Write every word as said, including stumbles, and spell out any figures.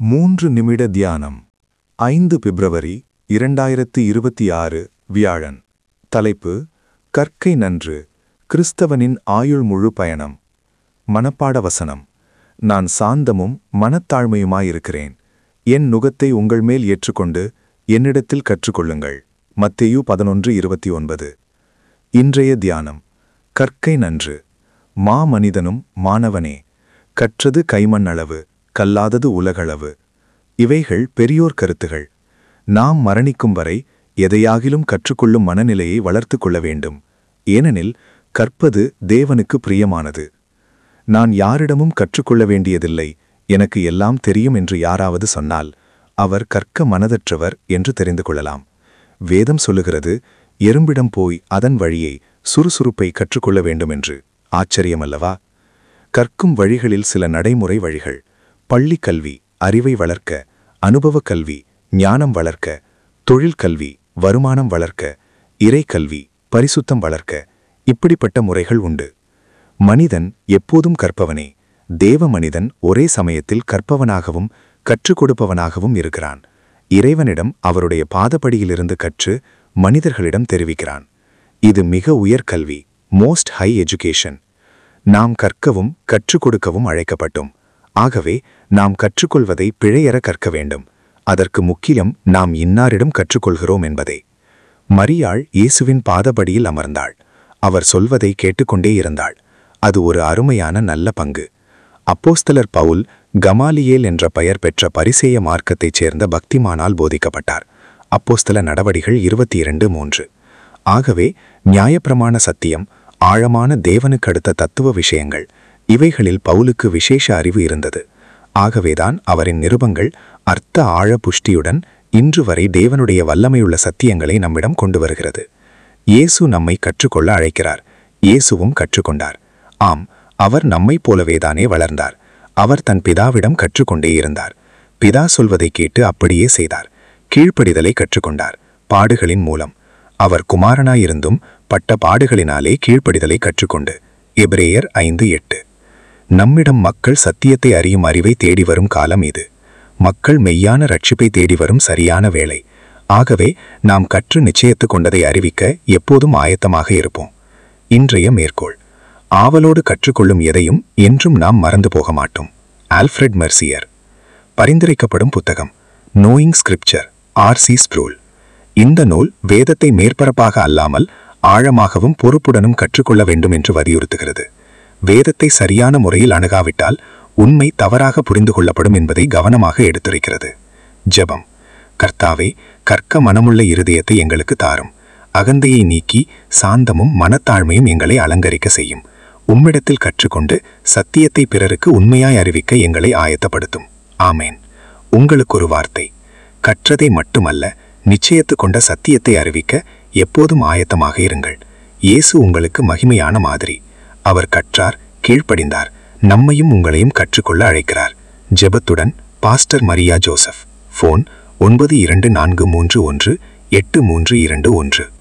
மூன்று நிமிட தியானம். ஐந்து பிப்ரவரி இரண்டாயிரத்து இருபத்தி ஆறு வியாழன். தலைப்பு: கற்கை நன்று, கிறிஸ்தவனின் ஆயுள் முழு பயணம். மனப்பாட வசனம்: நான் சாந்தமும் மனத்தாழ்மையுமாயிருக்கிறேன். என் நுகத்தை உங்கள் மேல் ஏற்றுக்கொண்டு என்னிடத்தில் கற்றுக்கொள்ளுங்கள். மத்தேயு பதினொன்று இருபத்தி ஒன்பது. இன்றைய தியானம்: கற்கை நன்று. மா மனிதனும் மாணவனே, கற்றது கைமண் அளவு, கல்லாதது உலகளவு. இவைகள் பெரியோர் கருத்துகள். நாம் மரணிக்கும் வரை எதையாகிலும் கற்றுக்கொள்ளும் மனநிலையை வளர்த்து கொள்ள வேண்டும். ஏனெனில் கற்பது தேவனுக்கு பிரியமானது. நான் யாரிடமும் கற்றுக்கொள்ள வேண்டியதில்லை, எனக்கு எல்லாம் தெரியும் என்று யாராவது சொன்னால் அவர் கற்க மனதற்றவர் என்று தெரிந்து கொள்ளலாம். வேதம் சொல்லுகிறது, எறும்பிடம் போய் அதன் வழியை, சுறுசுறுப்பை கற்றுக்கொள்ள வேண்டுமென்று. ஆச்சரியமல்லவா? கற்கும் வழிகளில் சில நடைமுறை வழிகள்: பள்ளி கல்வி, அறிவை வளர்க்க; அனுபவ கல்வி, ஞானம் வளர்க்க; தொழில் கல்வி, வருமானம் வளர்க்க; இறை கல்வி, பரிசுத்தம் வளர்க்க. இப்படிப்பட்ட முறைகள் உண்டு. மனிதன் எப்போதும் கற்பவனே. தேவ மனிதன் ஒரே சமயத்தில் கற்பவனாகவும் கற்றுக் கொடுப்பவனாகவும் இருக்கிறான். இறைவனிடம் அவருடைய பாதப்படியிலிருந்து கற்று மனிதர்களிடம் தெரிவிக்கிறான். இது மிக உயர் கல்வி, மோஸ்ட் ஹை எஜுகேஷன். நாம் கற்கவும் கற்றுக் கொடுக்கவும் அழைக்கப்பட்டோம். ஆகவே நாம் கற்றுக்கொள்வதை பிழையற கற்க வேண்டும். அதற்கு முக்கியம் நாம் இன்னாரிடம் கற்றுக்கொள்கிறோம் என்பதே. மரியாள் இயேசுவின் பாதபடியில் அமர்ந்தாள். அவர் சொல்வதை கேட்டுக்கொண்டே இருந்தாள். அது ஒரு அருமையான நல்ல பங்கு. அப்போஸ்தலர் பவுல் கமாலியேல் என்ற பெயர் பெற்ற பரிசேய மார்க்கத்தைச் சேர்ந்த பக்திமானால் போதிக்கப்பட்டார். அப்போஸ்தல நடவடிகள் இருபத்தி இரண்டு மூன்று. ஆகவே நியாயப்பிரமாண சத்தியம், ஆழமான தேவனுக்கு அடுத்த தத்துவ விஷயங்கள், இவைகளில் பவுலுக்கு விசேஷ அறிவு இருந்தது. ஆகவேதான் அவரின் நிருபங்கள் அர்த்த ஆழ புஷ்டியுடன் இன்று வரை தேவனுடைய வல்லமையுள்ள சத்தியங்களை நம்மிடம் கொண்டு வருகிறது. இயேசு நம்மை கற்றுக்கொள்ள அழைக்கிறார். இயேசுவும் கற்றுக்கொண்டார். ஆம், அவர் நம்மைப் போலவேதானே வளர்ந்தார். அவர் தன் பிதாவிடம் கற்றுக்கொண்டே இருந்தார். பிதா சொல்வதை கேட்டு அப்படியே செய்தார். கீழ்ப்படிதலை கற்றுக்கொண்டார், பாடுகளின் மூலம். அவர் குமாரனாயிருந்தும் பட்ட பாடுகளினாலே கீழ்ப்படிதலை கற்றுக்கொண்டு. எபிரேயர் ஐந்து எட்டு. நம்மிடம் மக்கள் சத்தியத்தை அறியும் அறிவை தேடி வரும் காலம் இது. மக்கள் மெய்யான ரட்சிப்பை தேடி வரும் சரியான வேளை. ஆகவே நாம் கற்று நிச்சயத்து கொண்டதை அறிவிக்க எப்போதும் ஆயத்தமாக இருப்போம். இன்றைய மேற்கோள்: ஆவலோடு கற்றுக்கொள்ளும் எதையும் என்றும் நாம் மறந்து போக மாட்டோம். Alfred Mercier. பரிந்துரைக்கப்படும் புத்தகம்: knowing scripture, R C Sproul. இந்த நூல் வேதத்தை மேற்பரப்பாக அல்லாமல் ஆழமாகவும் பொறுப்புடனும் கற்றுக்கொள்ள வேண்டும் என்று வலியுறுத்துகிறது. வேதத்தை சரியான முறையில் அணுகாவிட்டால் உண்மை தவறாக புரிந்து கொள்ளப்படும் என்பதை கவனமாக எடுத்துரைக்கிறது. ஜெபம்: கர்த்தாவே, கற்க மனமுள்ள இருதயத்தை எங்களுக்கு தாரும். அகந்தையை நீக்கி சாந்தமும் மனத்தாழ்மையும் எங்களை அலங்கரிக்க செய்யும். உம்மிடத்தில் கற்றுக்கொண்டு சத்தியத்தை பிறருக்கு உண்மையாய் அறிவிக்க எங்களை ஆயத்தப்படுத்தும். ஆமேன். உங்களுக்கு ஒரு வார்த்தை: கற்றதை மட்டுமல்ல, நிச்சயத்து கொண்ட சத்தியத்தை அறிவிக்க எப்போதும் ஆயத்தமாக இருங்கள். இயேசு உங்களுக்கு மகிமையான மாதிரி. அவர் கற்றார், கீழ்ப்படிந்தார். நம்மையும் உங்களையும் கற்றுக்கொள்ள அழைக்கிறார். ஜெபத்துடன் பாஸ்டர் மரியா ஜோசப். ஃபோன்: ஒன்பது இரண்டு நான்கு மூன்று ஒன்று எட்டு மூன்று இரண்டு ஒன்று.